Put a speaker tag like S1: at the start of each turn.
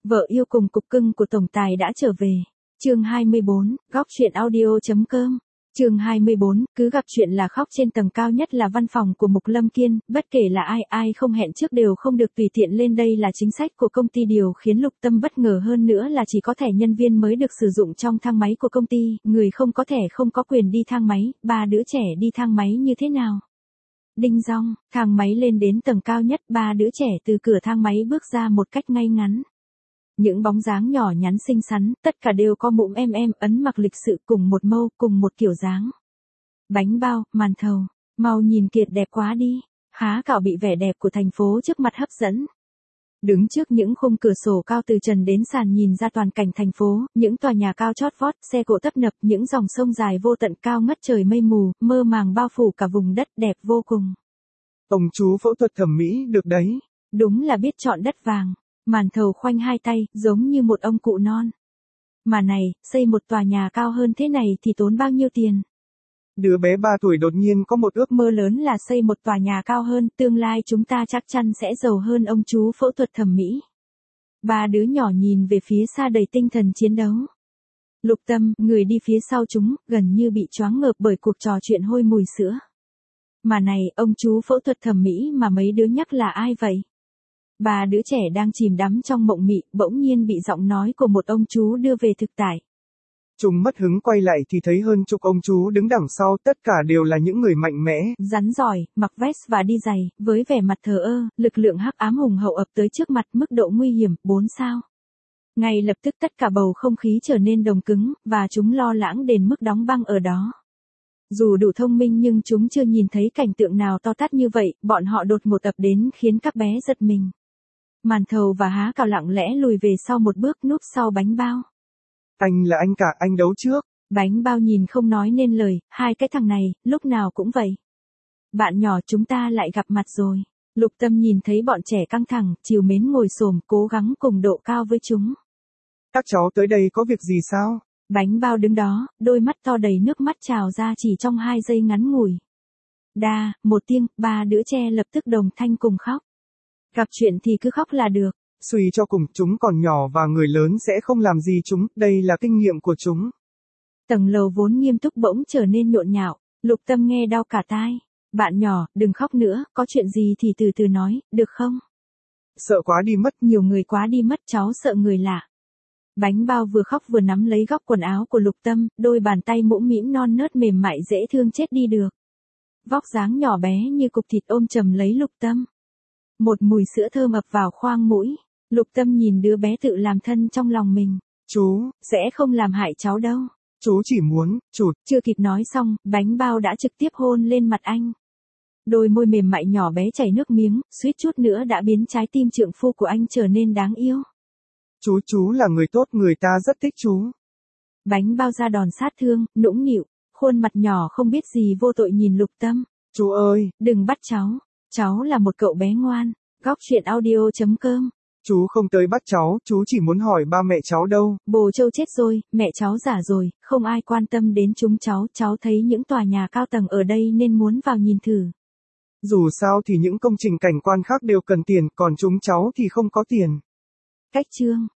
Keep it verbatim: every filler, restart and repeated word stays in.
S1: Vợ yêu cùng cục cưng của tổng tài đã trở về. Chương hai mươi bốn, góc truyện audio.com. Chương hai mươi bốn, cứ gặp chuyện là khóc. Trên tầng cao nhất là văn phòng của Mục Lâm Kiên, bất kể là ai, ai không hẹn trước đều không được tùy tiện lên đây là chính sách của công ty. Điều khiến Lục Tâm bất ngờ hơn nữa là chỉ có thẻ nhân viên mới được sử dụng trong thang máy của công ty, người không có thẻ không có quyền đi thang máy. Ba đứa trẻ đi thang máy như thế nào? Đinh dong, thang máy lên đến tầng cao nhất, ba đứa trẻ từ cửa thang máy bước ra một cách ngay ngắn. Những bóng dáng nhỏ nhắn xinh xắn, tất cả đều có mũm em em, ấn mặc lịch sự, cùng một mâu, cùng một kiểu dáng. Bánh bao, màn thầu, mau nhìn Kiệt đẹp quá đi. Há Cảo bị vẻ đẹp của thành phố trước mặt hấp dẫn. Đứng trước những khung cửa sổ cao từ trần đến sàn nhìn ra toàn cảnh thành phố, những tòa nhà cao chót vót, xe cộ tấp nập, những dòng sông dài vô tận cao ngất trời mây mù, mơ màng bao phủ cả vùng đất, đẹp vô cùng.
S2: Ông chú phẫu thuật thẩm mỹ được đấy.
S1: Đúng là biết chọn đất vàng. Màn thầu khoanh hai tay, giống như một ông cụ non. Mà này, xây một tòa nhà cao hơn thế này thì tốn bao nhiêu tiền?
S2: Đứa bé ba tuổi đột nhiên có một ước
S1: mơ lớn là xây một tòa nhà cao hơn, tương lai chúng ta chắc chắn sẽ giàu hơn ông chú phẫu thuật thẩm mỹ. Ba đứa nhỏ nhìn về phía xa đầy tinh thần chiến đấu. Lục Tâm, người đi phía sau chúng, gần như bị choáng ngợp bởi cuộc trò chuyện hôi mùi sữa. Mà này, ông chú phẫu thuật thẩm mỹ mà mấy đứa nhắc là ai vậy? Ba đứa trẻ đang chìm đắm trong mộng mị, bỗng nhiên bị giọng nói của một ông chú đưa về thực tại.
S2: Chúng mất hứng quay lại thì thấy hơn chục ông chú đứng đằng sau, tất cả đều là những người mạnh mẽ,
S1: rắn giỏi, mặc vest và đi giày, với vẻ mặt thờ ơ, lực lượng hắc ám hùng hậu ập tới trước mặt, mức độ nguy hiểm, bốn sao. Ngay lập tức tất cả bầu không khí trở nên đồng cứng, và chúng lo lắng đến mức đóng băng ở đó. Dù đủ thông minh nhưng chúng chưa nhìn thấy cảnh tượng nào to tát như vậy, bọn họ đột ngột ập đến khiến các bé giật mình. Màn thầu và Há Cảo lặng lẽ lùi về sau một bước, núp sau bánh bao.
S2: Anh là anh cả, anh đấu trước.
S1: Bánh bao nhìn không nói nên lời, hai cái thằng này, lúc nào cũng vậy. Bạn nhỏ, chúng ta lại gặp mặt rồi. Lục Tâm nhìn thấy bọn trẻ căng thẳng, trìu mến ngồi xổm, cố gắng cùng độ cao với chúng.
S2: Các cháu tới đây có việc gì sao?
S1: Bánh bao đứng đó, đôi mắt to đầy nước mắt trào ra chỉ trong hai giây ngắn ngủi. Đa, một tiếng, ba đứa trẻ lập tức đồng thanh cùng khóc. Gặp chuyện thì cứ khóc là được.
S2: Suy cho cùng, chúng còn nhỏ và người lớn sẽ không làm gì chúng, đây là kinh nghiệm của chúng.
S1: Tầng lầu vốn nghiêm túc bỗng trở nên nhộn nhạo, Lục Tâm nghe đau cả tai. Bạn nhỏ, đừng khóc nữa, có chuyện gì thì từ từ nói, được không?
S2: Sợ quá đi mất.
S1: Nhiều người quá đi mất, cháu sợ người lạ. Bánh bao vừa khóc vừa nắm lấy góc quần áo của Lục Tâm, đôi bàn tay mũm mĩm non nớt mềm mại dễ thương chết đi được. Vóc dáng nhỏ bé như cục thịt ôm chầm lấy Lục Tâm. Một mùi sữa thơm ập vào khoang mũi. Lục Tâm nhìn đứa bé tự làm thân trong lòng mình.
S2: Chú,
S1: sẽ không làm hại cháu đâu.
S2: Chú chỉ muốn, chụt.
S1: Chưa kịp nói xong, bánh bao đã trực tiếp hôn lên mặt anh. Đôi môi mềm mại nhỏ bé chảy nước miếng, suýt chút nữa đã biến trái tim trượng phu của anh trở nên đáng yêu.
S2: Chú, chú là người tốt, người ta rất thích chú.
S1: Bánh bao ra đòn sát thương, nũng nịu, khuôn mặt nhỏ không biết gì vô tội nhìn Lục Tâm.
S2: Chú ơi,
S1: đừng bắt cháu, cháu là một cậu bé ngoan. Góc truyện audio.com.
S2: Chú không tới bắt cháu, chú chỉ muốn hỏi ba mẹ cháu đâu.
S1: Bồ Châu chết rồi, mẹ cháu già rồi, không ai quan tâm đến chúng cháu, cháu thấy những tòa nhà cao tầng ở đây nên muốn vào nhìn thử.
S2: Dù sao thì những công trình cảnh quan khác đều cần tiền, còn chúng cháu thì không có tiền.
S1: Cách chương